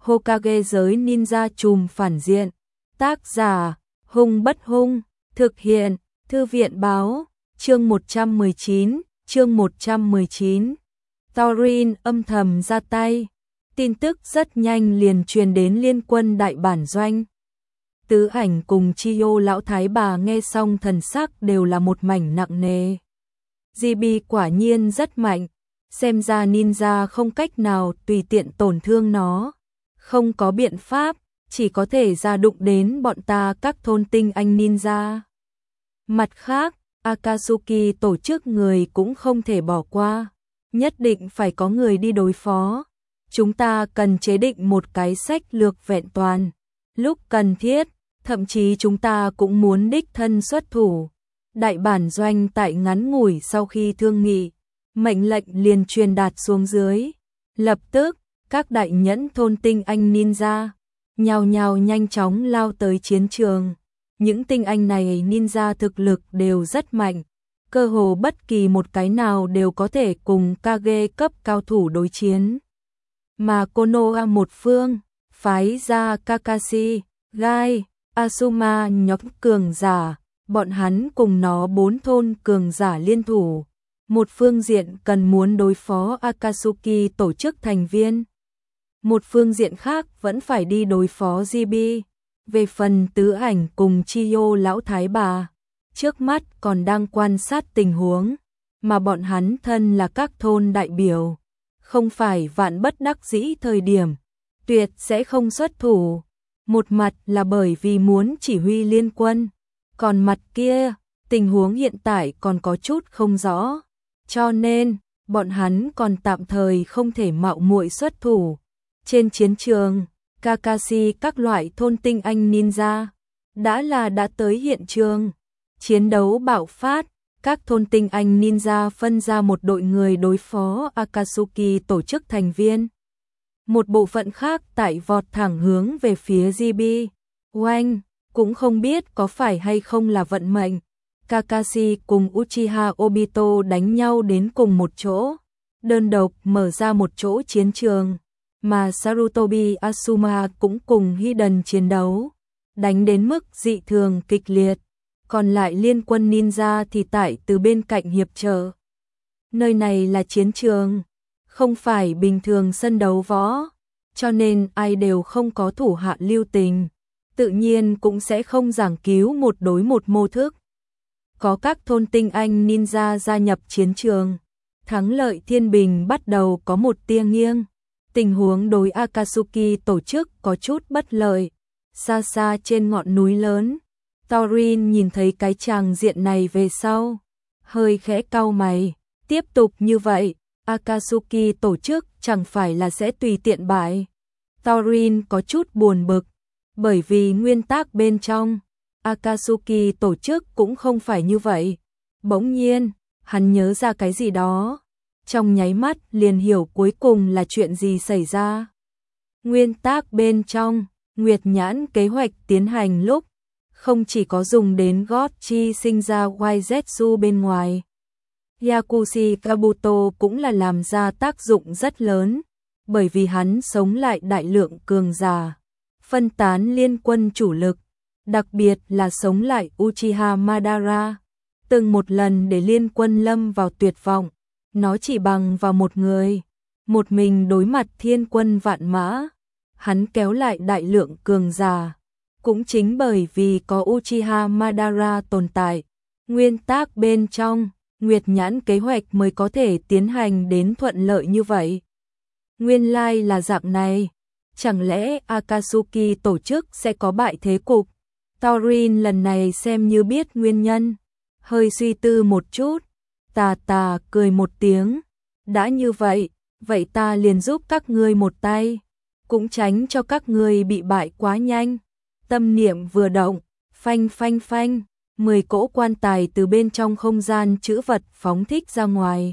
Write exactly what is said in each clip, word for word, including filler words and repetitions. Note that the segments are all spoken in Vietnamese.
Hokage giới ninja trùm phản diện. Tác giả, Hung Bất Hung, thực hiện, Thư viện báo, chương một trăm mười chín, chương một trăm mười chín. Thorin âm thầm ra tay. Tin tức rất nhanh liền truyền đến liên quân đại bản doanh. Tứ Ảnh cùng Chiyo lão thái bà nghe xong thần sắc đều là một mảnh nặng nề. giê bê quả nhiên rất mạnh, xem ra ninja không cách nào tùy tiện tổn thương nó. Không có biện pháp, chỉ có thể ra đụng đến bọn ta các thôn tinh anh ninja. Mặt khác, Akatsuki tổ chức người cũng không thể bỏ qua, nhất định phải có người đi đối phó. Chúng ta cần chế định một cái sách lược vẹn toàn. Lúc cần thiết, thậm chí chúng ta cũng muốn đích thân xuất thủ. Đại bản doanh tại ngắn ngủi sau khi thương nghị, mệnh lệnh liền truyền đạt xuống dưới. Lập tức, các đại nhẫn thôn tinh anh ninja nhào nhào nhanh chóng lao tới chiến trường. Những tinh anh này ninja thực lực đều rất mạnh, cơ hồ bất kỳ một cái nào đều có thể cùng Kage cấp cao thủ đối chiến. Mà Konoha một phương, phái ra Kakashi, Gai, Asuma nhóm cường giả, bọn hắn cùng nó bốn thôn cường giả liên thủ. Một phương diện cần muốn đối phó Akatsuki tổ chức thành viên. Một phương diện khác vẫn phải đi đối phó giê bê. Về phần Tứ Ảnh cùng Chiyo lão thái bà, trước mắt còn đang quan sát tình huống, mà bọn hắn thân là các thôn đại biểu, không phải vạn bất đắc dĩ thời điểm, tuyệt sẽ không xuất thủ. Một mặt là bởi vì muốn chỉ huy liên quân, còn mặt kia, tình huống hiện tại còn có chút không rõ, cho nên bọn hắn còn tạm thời không thể mạo muội xuất thủ. Trên chiến trường, Kakashi các loại thôn tinh anh ninja đã là đã tới hiện trường. Chiến đấu bạo phát, các thôn tinh anh ninja phân ra một đội người đối phó Akatsuki tổ chức thành viên. Một bộ phận khác tại vọt thẳng hướng về phía giê bê. Oanh, cũng không biết có phải hay không là vận mệnh. Kakashi cùng Uchiha Obito đánh nhau đến cùng một chỗ, đơn độc mở ra một chỗ chiến trường. Mà Sarutobi Asuma cũng cùng Hiden chiến đấu, đánh đến mức dị thường kịch liệt. Còn lại liên quân ninja thì tại từ bên cạnh hiệp trợ. Nơi này là chiến trường, không phải bình thường sân đấu võ, cho nên ai đều không có thủ hạ lưu tình, tự nhiên cũng sẽ không giảng cứu một đối một mô thức. Có các thôn tinh anh ninja gia nhập chiến trường, thắng lợi thiên bình bắt đầu có một tia nghiêng. Tình huống đối Akatsuki tổ chức có chút bất lợi. Xa xa trên ngọn núi lớn, Thorin nhìn thấy cái tràng diện này về sau, hơi khẽ cau mày. Tiếp tục như vậy, Akatsuki tổ chức chẳng phải là sẽ tùy tiện bại. Thorin có chút buồn bực, bởi vì nguyên tắc bên trong, Akatsuki tổ chức cũng không phải như vậy. Bỗng nhiên, hắn nhớ ra cái gì đó. Trong nháy mắt liền hiểu cuối cùng là chuyện gì xảy ra. Nguyên tắc bên trong, Nguyệt Nhãn kế hoạch tiến hành lúc, không chỉ có dùng đến gót chi sinh ra Waizetsu bên ngoài. Yakushi Kabuto cũng là làm ra tác dụng rất lớn, bởi vì hắn sống lại đại lượng cường giả, phân tán liên quân chủ lực, đặc biệt là sống lại Uchiha Madara, từng một lần để liên quân lâm vào tuyệt vọng. Nó chỉ bằng vào một người, một mình đối mặt thiên quân vạn mã, hắn kéo lại đại lượng cường giả. Cũng chính bởi vì có Uchiha Madara tồn tại, nguyên tắc bên trong, Nguyệt Nhãn kế hoạch mới có thể tiến hành đến thuận lợi như vậy. Nguyên lai là dạng này, chẳng lẽ Akatsuki tổ chức sẽ có bại thế cục? Thorin lần này xem như biết nguyên nhân, hơi suy tư một chút. Tà tà cười một tiếng, đã như vậy, vậy ta liền giúp các ngươi một tay, cũng tránh cho các ngươi bị bại quá nhanh. Tâm niệm vừa động, phanh phanh phanh, mười cỗ quan tài từ bên trong không gian trữ vật phóng thích ra ngoài.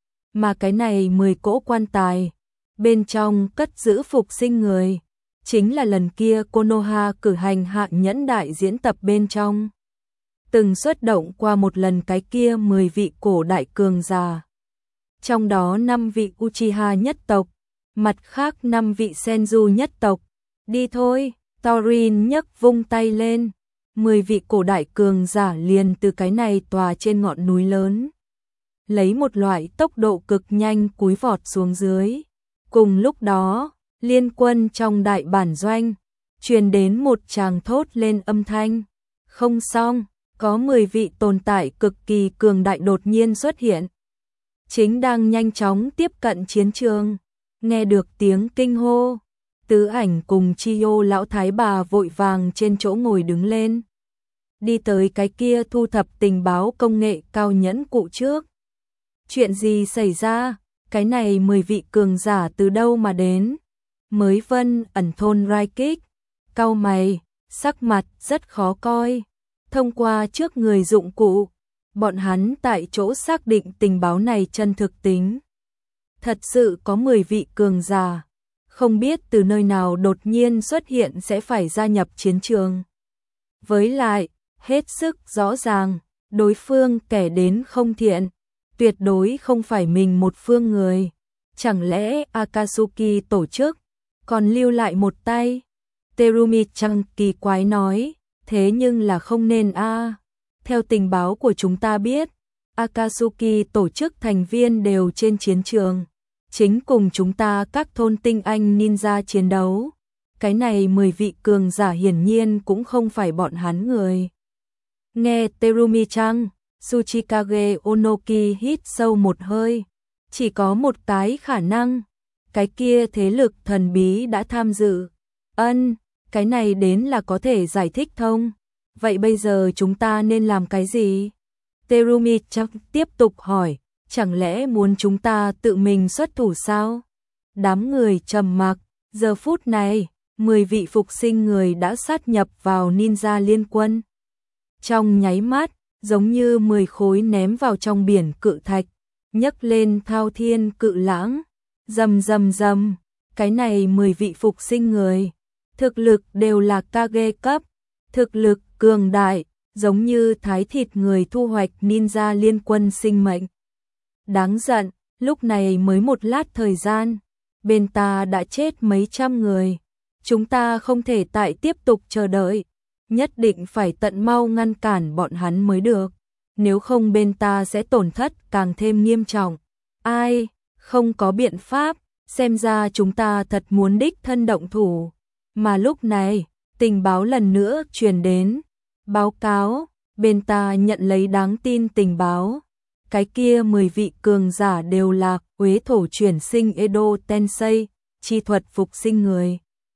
Mà cái này mười cỗ quan tài, bên trong cất giữ phục sinh người, chính là lần kia Konoha cử hành hạ nhẫn đại diễn tập bên trong. Từng xuất động qua một lần cái kia mười vị cổ đại cường giả. Trong đó năm vị Uchiha nhất tộc, mặt khác năm vị Senju nhất tộc. Đi thôi, Thorin nhấc vung tay lên, mười vị cổ đại cường giả liền từ cái này tòa trên ngọn núi lớn. Lấy một loại tốc độ cực nhanh cúi vọt xuống dưới. Cùng lúc đó, liên quân trong đại bản doanh, truyền đến một tràng thốt lên âm thanh. Không xong, có mười vị tồn tại cực kỳ cường đại đột nhiên xuất hiện. Chính đang nhanh chóng tiếp cận chiến trường. Nghe được tiếng kinh hô, Tứ Ảnh cùng Chiyo lão thái bà vội vàng trên chỗ ngồi đứng lên. Đi tới cái kia thu thập tình báo công nghệ cao nhẫn cụ trước. Chuyện gì xảy ra? Cái này mười vị cường giả từ đâu mà đến? Mới Vân ẩn thôn Rai Kích, cau mày, sắc mặt rất khó coi. Thông qua trước người dụng cụ, bọn hắn tại chỗ xác định tình báo này chân thực tính. Thật sự có mười vị cường giả, không biết từ nơi nào đột nhiên xuất hiện sẽ phải gia nhập chiến trường. Với lại, hết sức rõ ràng, đối phương kẻ đến không thiện, tuyệt đối không phải mình một phương người. Chẳng lẽ Akatsuki tổ chức, còn lưu lại một tay? Terumi-chan kỳ quái nói, thế nhưng là không nên a. Theo tình báo của chúng ta biết, Akatsuki tổ chức thành viên đều trên chiến trường, chính cùng chúng ta các thôn tinh anh ninja chiến đấu. Cái này mười vị cường giả hiển nhiên cũng không phải bọn hắn người. Nghe Terumi-chan, Tsuchikage Onoki hít sâu một hơi. Chỉ có một cái khả năng, cái kia thế lực thần bí đã tham dự. Ân, cái này đến là có thể giải thích thông. Vậy bây giờ chúng ta nên làm cái gì? Terumi-chan tiếp tục hỏi, chẳng lẽ muốn chúng ta tự mình xuất thủ sao? Đám người trầm mặc, giờ phút này, mười vị phục sinh người đã sát nhập vào ninja liên quân. Trong nháy mắt, giống như mười khối ném vào trong biển cự thạch, nhấc lên thao thiên cự lãng, rầm rầm rầm, cái này mười vị phục sinh người, thực lực đều là Kage cấp, thực lực cường đại, giống như thái thịt người thu hoạch ninja liên quân sinh mệnh. Đáng giận, lúc này mới một lát thời gian, bên ta đã chết mấy trăm người, chúng ta không thể tại tiếp tục chờ đợi, nhất định phải tận mau ngăn cản bọn hắn mới được, nếu không bên ta sẽ tổn thất càng thêm nghiêm trọng. Ai, không có biện pháp, xem ra chúng ta thật muốn đích thân động thủ. Mà lúc này, tình báo lần nữa truyền đến. Báo cáo, bên ta nhận lấy đáng tin tình báo. Cái kia mười vị cường giả đều là Uế thổ chuyển sinh Edo Tensei, chi thuật phục sinh người.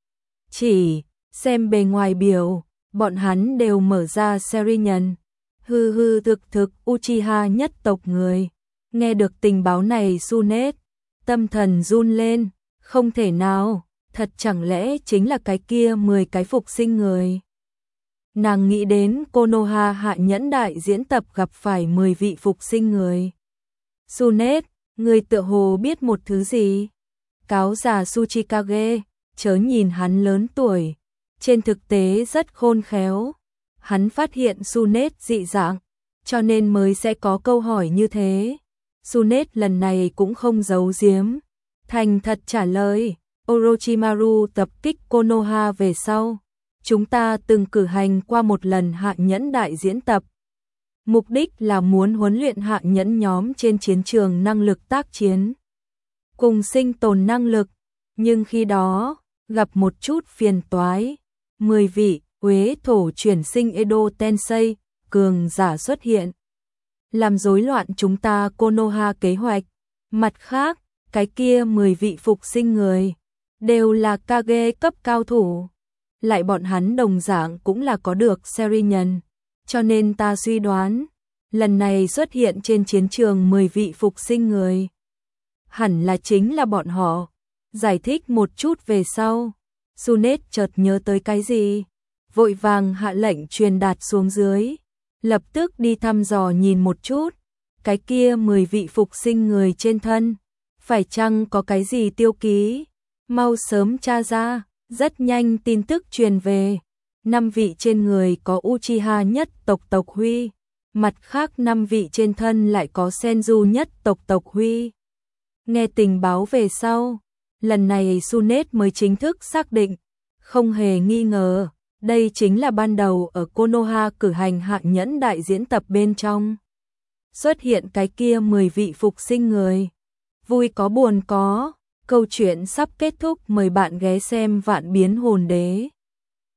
Chỉ, xem bề ngoài biểu, bọn hắn đều mở ra Serinhân. Hư hư thực thực Uchiha nhất tộc người. Nghe được tình báo này Tsunet, tâm thần run lên, không thể nào, thật chẳng lẽ chính là cái kia mười cái phục sinh người. Nàng nghĩ đến Konoha hạ nhẫn đại diễn tập gặp phải mười vị phục sinh người. Tsunet, người tựa hồ biết một thứ gì? Cáo già Tsuchikage, chớ nhìn hắn lớn tuổi, trên thực tế rất khôn khéo. Hắn phát hiện Tsunet dị dạng, cho nên mới sẽ có câu hỏi như thế. Tsunet lần này cũng không giấu giếm, thành thật trả lời, Orochimaru tập kích Konoha về sau, chúng ta từng cử hành qua một lần hạ nhẫn đại diễn tập. Mục đích là muốn huấn luyện hạ nhẫn nhóm trên chiến trường năng lực tác chiến, cùng sinh tồn năng lực, nhưng khi đó, gặp một chút phiền toái, mười vị Uế thổ chuyển sinh Edo Tensei, cường giả xuất hiện, làm rối loạn chúng ta Konoha kế hoạch. Mặt khác, cái kia mười vị phục sinh người, đều là Kage cấp cao thủ, lại bọn hắn đồng dạng cũng là có được Serinhân, cho nên ta suy đoán, lần này xuất hiện trên chiến trường mười vị phục sinh người, hẳn là chính là bọn họ. Giải thích một chút về sau, Tsunet chợt nhớ tới cái gì, vội vàng hạ lệnh truyền đạt xuống dưới, lập tức đi thăm dò nhìn một chút, cái kia mười vị phục sinh người trên thân, phải chăng có cái gì tiêu ký, mau sớm tra ra. Rất nhanh tin tức truyền về, năm vị trên người có Uchiha nhất tộc tộc huy, mặt khác năm vị trên thân lại có Senju nhất tộc tộc huy. Nghe tình báo về sau, lần này Sunet mới chính thức xác định, không hề nghi ngờ, đây chính là ban đầu ở Konoha cử hành hạng nhẫn đại diễn tập bên trong. Xuất hiện cái kia mười vị phục sinh người. Vui có buồn có, câu chuyện sắp kết thúc, mời bạn ghé xem Vạn Biến Hồn Đế.